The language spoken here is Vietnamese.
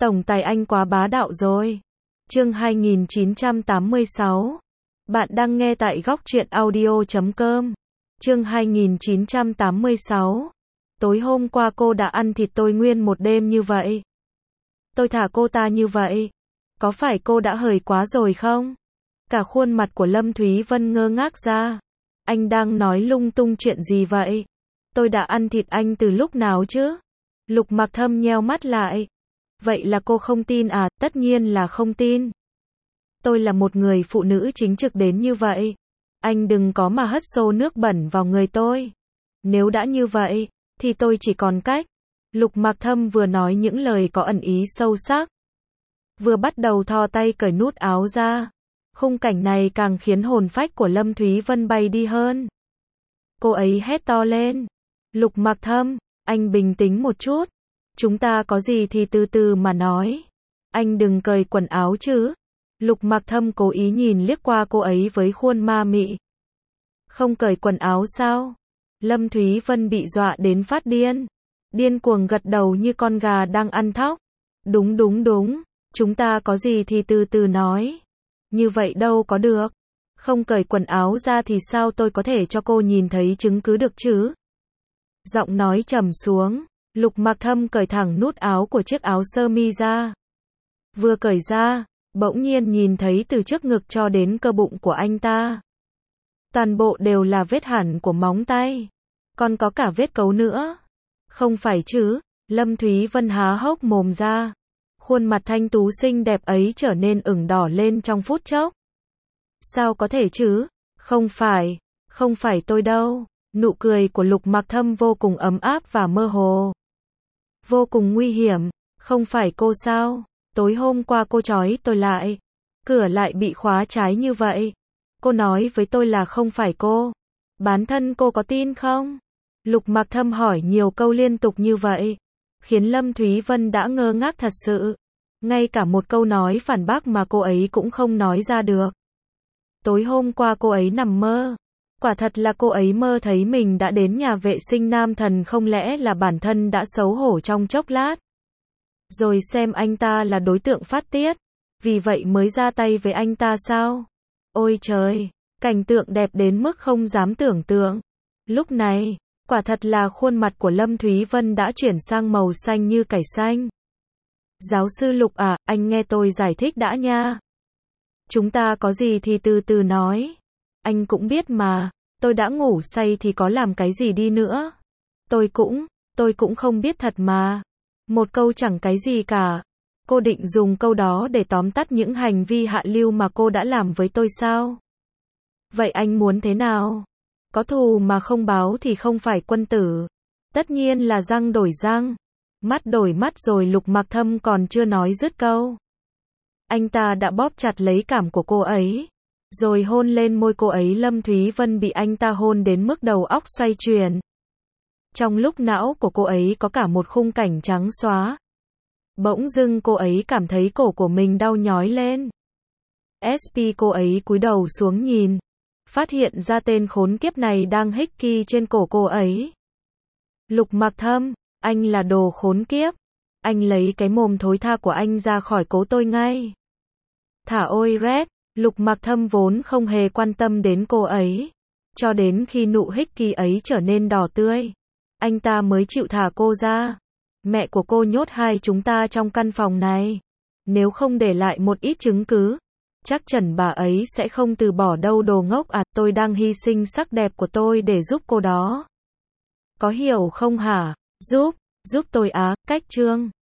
Tổng tài anh quá bá đạo rồi. Chương 2986. Bạn đang nghe tại góc truyện audio.com. Chương 2986. Tối hôm qua cô đã ăn thịt tôi nguyên một đêm như vậy. Tôi thả cô ta như vậy. Có phải cô đã hời quá rồi không? Cả khuôn mặt của Lâm Thúy Vân ngơ ngác ra. Anh đang nói lung tung chuyện gì vậy? Tôi đã ăn thịt anh từ lúc nào chứ? Lục Mặc Thâm nheo mắt lại. Vậy là cô không tin à? Tất nhiên là không tin. Tôi là một người phụ nữ chính trực đến như vậy. Anh đừng có mà hất xô nước bẩn vào người tôi. Nếu đã như vậy, thì tôi chỉ còn cách. Lục Mặc Thâm vừa nói những lời có ẩn ý sâu sắc, vừa bắt đầu thò tay cởi nút áo ra. Khung cảnh này càng khiến hồn phách của Lâm Thúy Vân bay đi hơn. Cô ấy hét to lên. Lục Mặc Thâm, anh bình tĩnh một chút. Chúng ta có gì thì từ từ mà nói. Anh đừng cởi quần áo chứ. Lục Mặc Thâm cố ý nhìn liếc qua cô ấy với khuôn ma mị. Không cởi quần áo sao? Lâm Thúy Vân bị dọa đến phát điên. Điên cuồng gật đầu như con gà đang ăn thóc. Đúng đúng đúng, chúng ta có gì thì từ từ nói. Như vậy đâu có được. Không cởi quần áo ra thì sao tôi có thể cho cô nhìn thấy chứng cứ được chứ? Giọng nói trầm xuống, Lục Mặc Thâm cởi thẳng nút áo của chiếc áo sơ mi ra. Vừa cởi ra, bỗng nhiên nhìn thấy từ trước ngực cho đến cơ bụng của anh ta. Toàn bộ đều là vết hẳn của móng tay. Còn có cả vết cấu nữa. Không phải chứ? Lâm Thúy Vân há hốc mồm ra. Khuôn mặt thanh tú xinh đẹp ấy trở nên ửng đỏ lên trong phút chốc. Sao có thể chứ? Không phải tôi đâu. Nụ cười của Lục Mặc Thâm vô cùng ấm áp và mơ hồ. Vô cùng nguy hiểm. Không phải cô sao? Tối hôm qua cô trói tôi lại. Cửa lại bị khóa trái như vậy. Cô nói với tôi là không phải cô. Bản thân cô có tin không? Lục Mặc Thâm hỏi nhiều câu liên tục như vậy, khiến Lâm Thúy Vân đã ngơ ngác thật sự. Ngay cả một câu nói phản bác mà cô ấy cũng không nói ra được. Tối hôm qua cô ấy nằm mơ. Quả thật là cô ấy mơ thấy mình đã đến nhà vệ sinh nam thần, không lẽ là bản thân đã xấu hổ trong chốc lát. Rồi xem anh ta là đối tượng phát tiết. Vì vậy mới ra tay với anh ta sao? Ôi trời, cảnh tượng đẹp đến mức không dám tưởng tượng. Lúc này, quả thật là khuôn mặt của Lâm Thúy Vân đã chuyển sang màu xanh như cải xanh. Giáo sư Lục à, anh nghe tôi giải thích đã nha. Chúng ta có gì thì từ từ nói. Anh cũng biết mà, tôi đã ngủ say thì có làm cái gì đi nữa. Tôi cũng không biết thật mà. Một câu chẳng cái gì cả. Cô định dùng câu đó để tóm tắt những hành vi hạ lưu mà cô đã làm với tôi sao? Vậy anh muốn thế nào? Có thù mà không báo thì không phải quân tử. Tất nhiên là răng đổi răng, mắt đổi mắt rồi. Lục Mặc Thâm còn chưa nói dứt câu. Anh ta đã bóp chặt lấy cằm của cô ấy, rồi hôn lên môi cô ấy. Lâm Thúy Vân bị anh ta hôn đến mức đầu óc xoay chuyển. Trong lúc não của cô ấy có cả một khung cảnh trắng xóa. Bỗng dưng cô ấy cảm thấy cổ của mình đau nhói lên. Cô ấy cúi đầu xuống nhìn, phát hiện ra tên khốn kiếp này đang hickey trên cổ cô ấy. Lục Mặc Thâm, anh là đồ khốn kiếp. Anh lấy cái mồm thối tha của anh ra khỏi cổ tôi ngay. Thả ôi Red. Lục Mặc Thâm vốn không hề quan tâm đến cô ấy. Cho đến khi nụ hickey ấy trở nên đỏ tươi, anh ta mới chịu thả cô ra. Mẹ của cô nhốt hai chúng ta trong căn phòng này. Nếu không để lại một ít chứng cứ, chắc chắn bà ấy sẽ không từ bỏ đâu. Đồ ngốc à, tôi đang hy sinh sắc đẹp của tôi để giúp cô đó. Có hiểu không hả? Giúp tôi á, cách chương